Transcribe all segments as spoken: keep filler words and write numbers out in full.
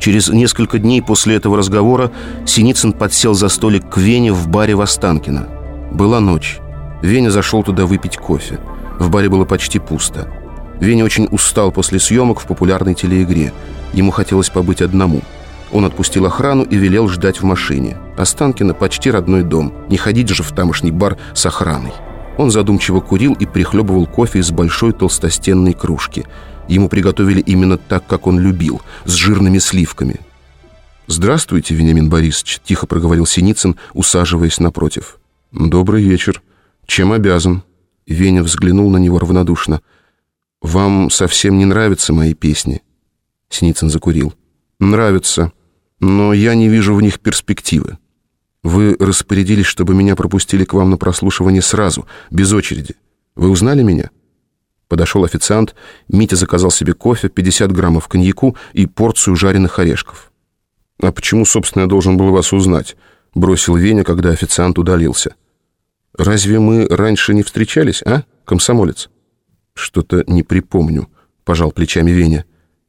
Через несколько дней после этого разговора Синицын подсел за столик к Вене в баре в Останкино. Была ночь. Веня зашел туда выпить кофе. В баре было почти пусто. Веня очень устал после съемок в популярной телеигре. Ему хотелось побыть одному. Он отпустил охрану и велел ждать в машине. Останкино почти родной дом. Не ходить же в тамошний бар с охраной. Он задумчиво курил и прихлебывал кофе из большой толстостенной кружки. Ему приготовили именно так, как он любил, с жирными сливками. «Здравствуйте, Вениамин Борисович», — тихо проговорил Синицын, усаживаясь напротив. «Добрый вечер. Чем обязан?» Веня взглянул на него равнодушно. «Вам совсем не нравятся мои песни?» Синицын закурил. «Нравятся, но я не вижу в них перспективы. Вы распорядились, чтобы меня пропустили к вам на прослушивание сразу, без очереди. Вы узнали меня?» Подошел официант. Митя заказал себе кофе, пятьдесят граммов коньяку и порцию жареных орешков. «А почему, собственно, я должен был вас узнать?» — бросил Веня, когда официант удалился. «Разве мы раньше не встречались, а, комсомолец?» «Что-то не припомню», — пожал плечами Веня.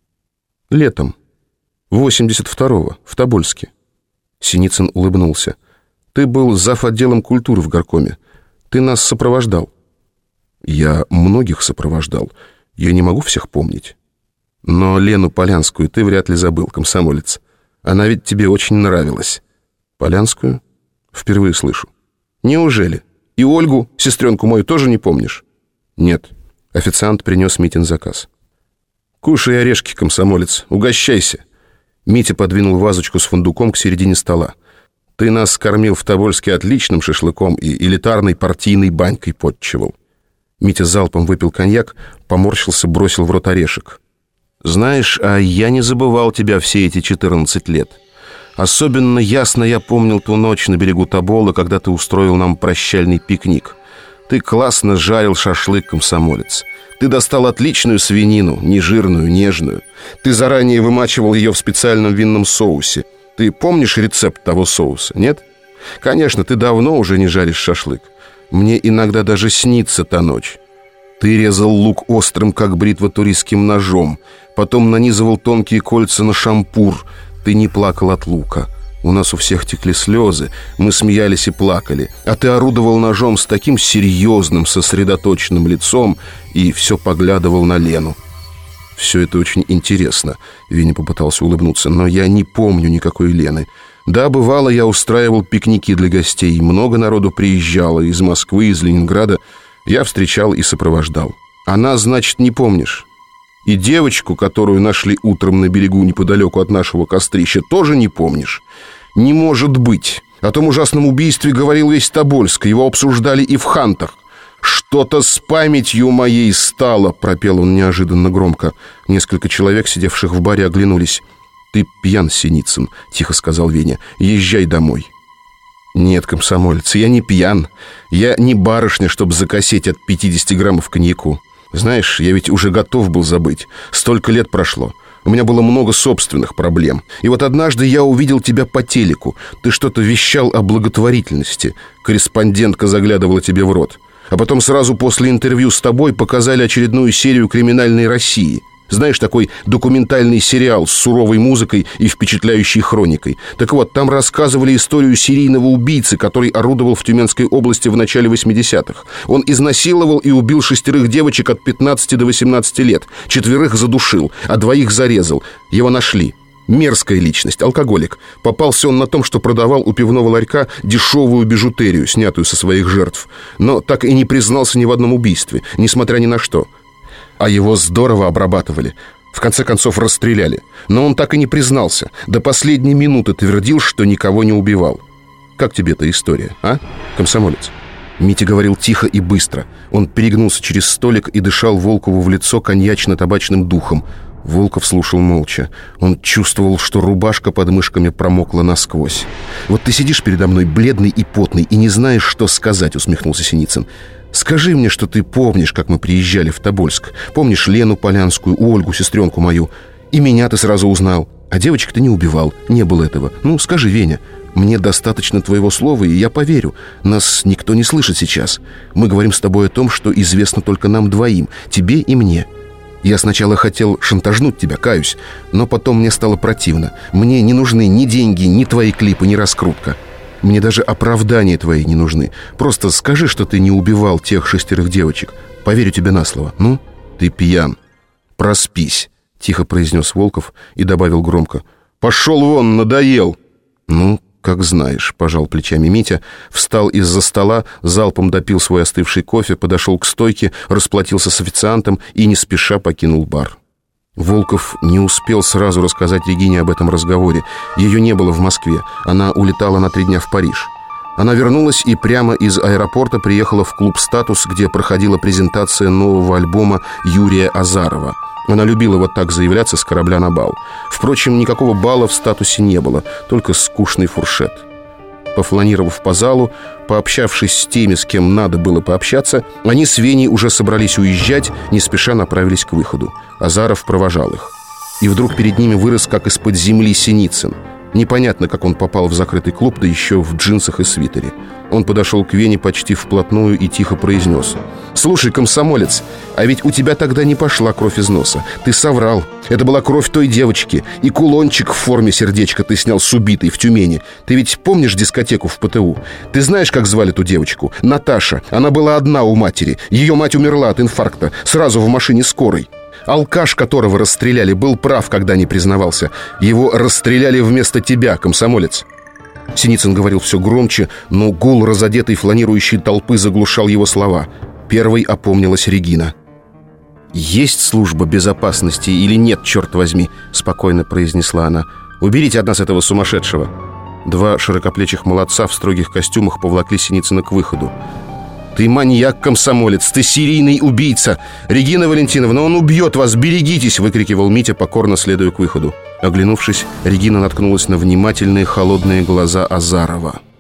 «Летом. восемьдесят второго, в Тобольске». Синицын улыбнулся. «Ты был зав. Отделом культуры в горкоме. Ты нас сопровождал». «Я многих сопровождал. Я не могу всех помнить. Но Лену Полянскую ты вряд ли забыл, комсомолец. Она ведь тебе очень нравилась». «Полянскую? Впервые слышу». «Неужели? И Ольгу, сестренку мою, тоже не помнишь?» «Нет». Официант принес Митин заказ. «Кушай орешки, комсомолец, угощайся». Митя подвинул вазочку с фундуком к середине стола. «Ты нас кормил в Тобольске отличным шашлыком и элитарной партийной банькой подчевал». Митя залпом выпил коньяк, поморщился, бросил в рот орешек. «Знаешь, а я не забывал тебя все эти четырнадцать лет. Особенно ясно я помнил ту ночь на берегу Тобола, когда ты устроил нам прощальный пикник. Ты классно жарил шашлык, комсомолец. Ты достал отличную свинину, нежирную, нежную. Ты заранее вымачивал ее в специальном винном соусе. Ты помнишь рецепт того соуса, нет? Конечно, ты давно уже не жаришь шашлык. Мне иногда даже снится та ночь. Ты резал лук острым, как бритва, туристским ножом. Потом нанизывал тонкие кольца на шампур. Ты не плакал от лука. У нас у всех текли слезы. Мы смеялись и плакали. А ты орудовал ножом с таким серьезным, сосредоточенным лицом и все поглядывал на Лену. Все это очень интересно. Веня попытался улыбнуться. Но я не помню никакой Лены. Да, бывало, я устраивал пикники для гостей. Много народу приезжало из Москвы, из Ленинграда. Я встречал и сопровождал. Она, значит, не помнишь? И девочку, которую нашли утром на берегу неподалеку от нашего кострища, тоже не помнишь? Не может быть. О том ужасном убийстве говорил весь Тобольск. Его обсуждали и в Хантах. «Что-то с памятью моей стало», — пропел он неожиданно громко. Несколько человек, сидевших в баре, оглянулись. «Ты пьян, Синицын», — тихо сказал Веня. «Езжай домой». «Нет, комсомолец, я не пьян. Я не барышня, чтобы закосеть от пятидесяти граммов коньяку. Знаешь, я ведь уже готов был забыть. Столько лет прошло. У меня было много собственных проблем. И вот однажды я увидел тебя по телеку. Ты что-то вещал о благотворительности. Корреспондентка заглядывала тебе в рот. А потом сразу после интервью с тобой показали очередную серию «Криминальной России». Знаешь, такой документальный сериал с суровой музыкой и впечатляющей хроникой. Так вот, там рассказывали историю серийного убийцы, который орудовал в Тюменской области в начале восьмидесятых. Он изнасиловал и убил шестерых девочек от пятнадцати до восемнадцати лет. Четверых задушил, а двоих зарезал. Его нашли. Мерзкая личность, алкоголик. Попался он на том, что продавал у пивного ларька дешевую бижутерию, снятую со своих жертв. Но так и не признался ни в одном убийстве, несмотря ни на что. А его здорово обрабатывали. В конце концов расстреляли. Но он так и не признался. До последней минуты твердил, что никого не убивал. Как тебе эта история, а, комсомолец? Митя говорил тихо и быстро. Он перегнулся через столик и дышал Волкову в лицо коньячно-табачным духом. Волков слушал молча. Он чувствовал, что рубашка под мышками промокла насквозь. «Вот ты сидишь передо мной, бледный и потный, и не знаешь, что сказать», — усмехнулся Синицын. «Скажи мне, что ты помнишь, как мы приезжали в Тобольск. Помнишь Лену Полянскую, Ольгу, сестренку мою. И меня ты сразу узнал. А девочек ты не убивал, не было этого. Ну, скажи, Веня, мне достаточно твоего слова, и я поверю. Нас никто не слышит сейчас. Мы говорим с тобой о том, что известно только нам двоим, тебе и мне». Я сначала хотел шантажнуть тебя, каюсь, но потом мне стало противно. Мне не нужны ни деньги, ни твои клипы, ни раскрутка. Мне даже оправдания твои не нужны. Просто скажи, что ты не убивал тех шестерых девочек. Поверю тебе на слово. Ну, ты пьян. Проспись, тихо произнес Волков и добавил громко: пошел вон, надоел. Ну, как знаешь, пожал плечами Митя, встал из-за стола, залпом допил свой остывший кофе, подошел к стойке, расплатился с официантом и не спеша покинул бар. Волков не успел сразу рассказать Регине об этом разговоре. Ее не было в Москве, она улетала на три дня в Париж. Она вернулась и прямо из аэропорта приехала в клуб «Статус», где проходила презентация нового альбома Юрия Азарова. Она любила вот так заявляться с корабля на бал. Впрочем, никакого бала в «Статусе» не было, только скучный фуршет. Пофланировав по залу, пообщавшись с теми, с кем надо было пообщаться, они с Веней уже собрались уезжать, не спеша направились к выходу. Азаров провожал их. И вдруг перед ними вырос, как из-под земли, Синицын. Непонятно, как он попал в закрытый клуб, да еще в джинсах и свитере. Он подошел к Вене почти вплотную и тихо произнес: «Слушай, комсомолец, а ведь у тебя тогда не пошла кровь из носа. Ты соврал. Это была кровь той девочки. И кулончик в форме сердечка ты снял с убитой в Тюмени. Ты ведь помнишь дискотеку в ПТУ? Ты знаешь, как звали ту девочку? Наташа. Она была одна у матери. Ее мать умерла от инфаркта сразу в машине скорой. Алкаш, которого расстреляли, был прав, когда не признавался. Его расстреляли вместо тебя, комсомолец». Синицын говорил все громче, но гул разодетой фланирующей толпы заглушал его слова. Первой опомнилась Регина. «Есть служба безопасности или нет, черт возьми?» — спокойно произнесла она. «Уберите от нас этого сумасшедшего». Два широкоплечих молодца в строгих костюмах повлакли Синицына к выходу. «Ты маньяк, комсомолец, ты серийный убийца! Регина Валентиновна, он убьет вас, берегитесь!» — выкрикивал Митя, покорно следуя к выходу. Оглянувшись, Регина наткнулась на внимательные холодные глаза Азарова.